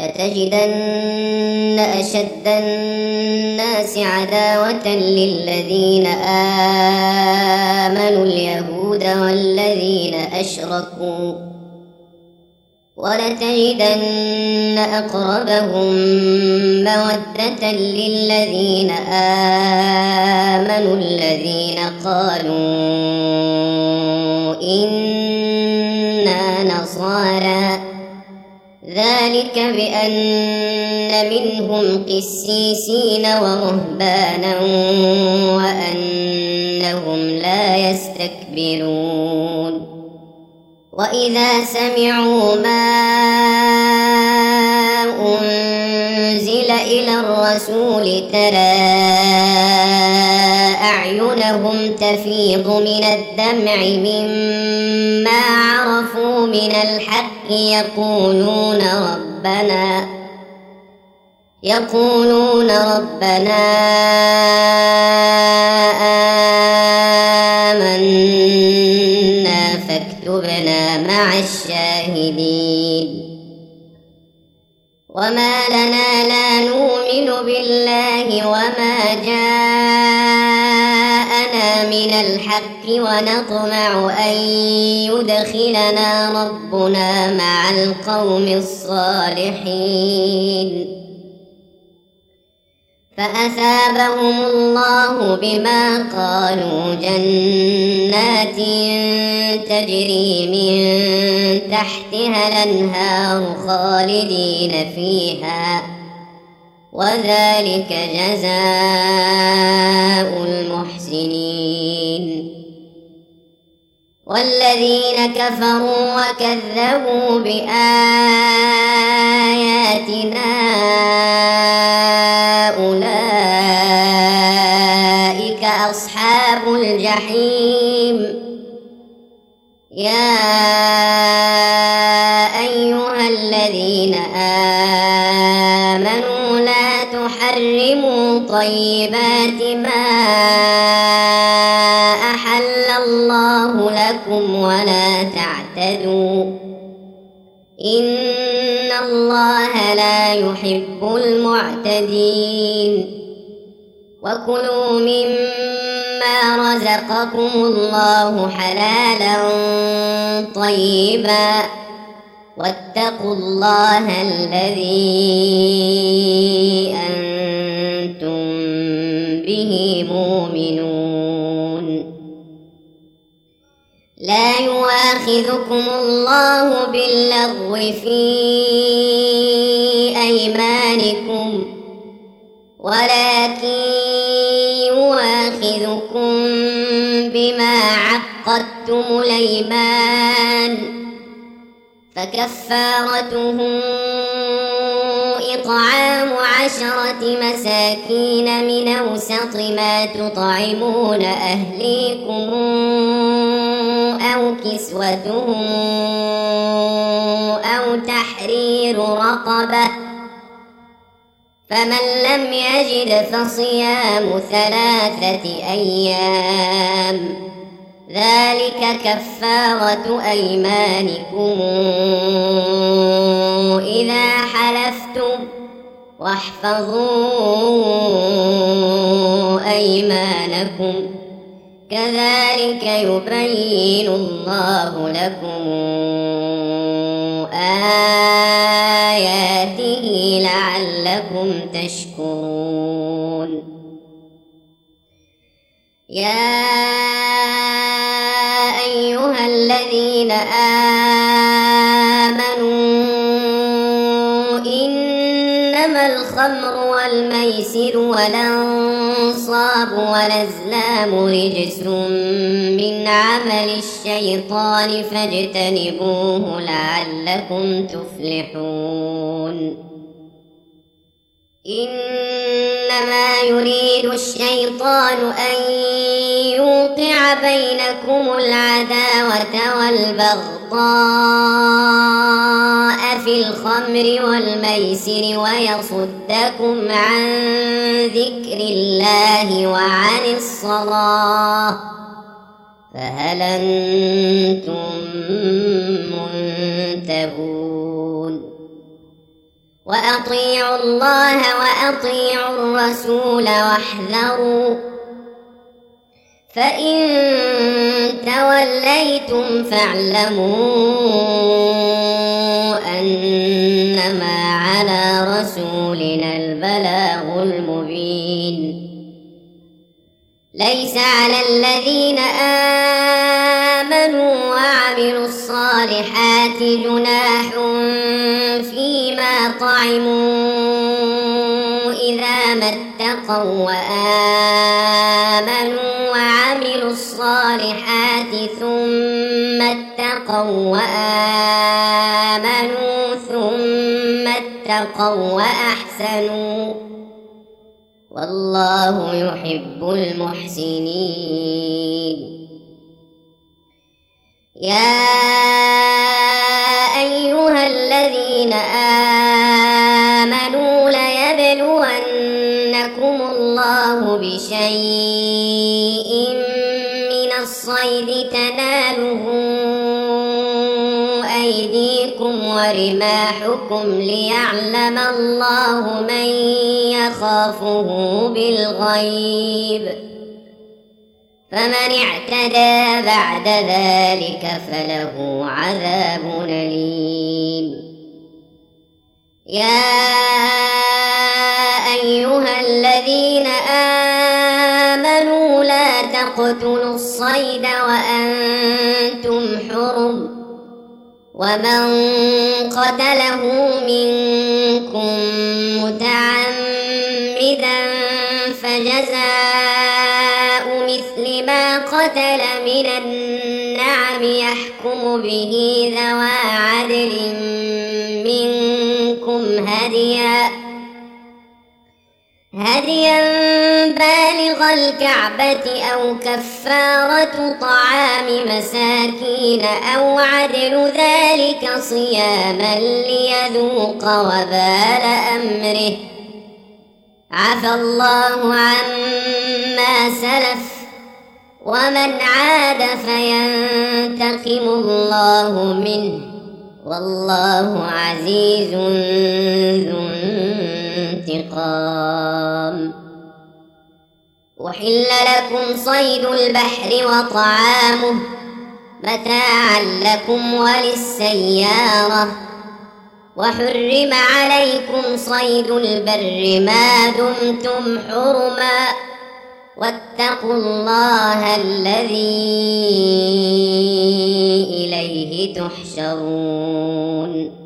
لتجدن أشد الناس عداوة للذين آمنوا اليهود والذين أشركوا ولتجدن أقربهم مودة للذين آمنوا الذين قالوا إنا نصارى ذلك بأن منهم قسيسين ورهبانا وأنهم لا يستكبرون وإذا سمعوا ما أنزل إلى الرسول ترى أعينهم تفيض من الدمع مما عرفوا من الحق يقولون ربنا آمنا فاكتبنا مع الشاهدين وما لنا لا نؤمن بالله وما جاءنا من الحق ونطمع أن يدخلنا ربنا مع القوم الصالحين فأثابهم الله بما قالوا جنات تجري من تحتها الأنهار خالدين فيها وذلك جزاء المحسنين والذين كفروا وكذبوا بآياتنا أولئك أصحاب الجحيم يا أيها الذين آمنوا لا تحرموا طيبات ما أحل الله لكم ولا تعتدوا إن الله لا يحب المعتدين وكلوا مما رزقكم الله حلالا طيبا واتقوا الله الذي أنتم به مؤمنون لا يؤاخذكم الله باللغو في أيمانكم ولكن يؤاخذكم بما عقدتم الأيمان فكفارته إطعام 10 مساكين من أوسط ما تطعمون أهليكم أو كسوتهم أو تحرير رقبة فمن لم يجد فصيام 3 أيام ذلك كفارة أيمانكم إذا حلفتم واحفظوا أيمانكم كذلك يبين الله لكم آياته لعلكم تشكرون يا أيها الذين آمنوا إنما الخمر والميسر والأنصاب والأزلام رجس من عمل الشيطان فاجتنبوه لعلكم تفلحون إنما يريد الشيطان أن يوقع بينكم العداوة والبغضاء في الخمر والميسر ويصدكم عن ذكر الله وعن الصلاة فهل أنتم منتهون وأطيعوا الله وأطيعوا الرسول واحذروا فإن توليتم فاعلموا أنما على رسولنا البلاغ المبين. ليس على الذين آمنوا وعملوا الصالحات جناح فيما طعموا إذا ما اتقوا وآمنوا وعملوا الصالحات ثم اتقوا وآمنوا ثم اتقوا وأحسنوا والله يحب المحسنين. يا أيها الذين آمنوا ليبلونكم الله بشيء من الصيد تناله أيديكم ورماحكم ليعلم الله من يخافه بالغيب فمن اعتدى بعد ذلك فله عذاب أليم. يا أيها الذين آمنوا لا تقتلوا الصيد وأنتم حرم ومن قتله منكم متعمدا فجزاء مثل ما قتل من النعم يحكم به ذوى عدل منكم هديا بالغ الكعبة أو كفارة طعام مساكين أو عدل ذلك صياما ليذوق وبال أمره عفى الله عما سلف ومن عاد فينتقم الله منه والله عزيز ذو انتقام. أحل لكم صيد البحر وطعامه متاعا لكم وللسيارة وحرم عليكم صيد البر ما دمتم حرما واتقوا الله الذي إليه تحشرون.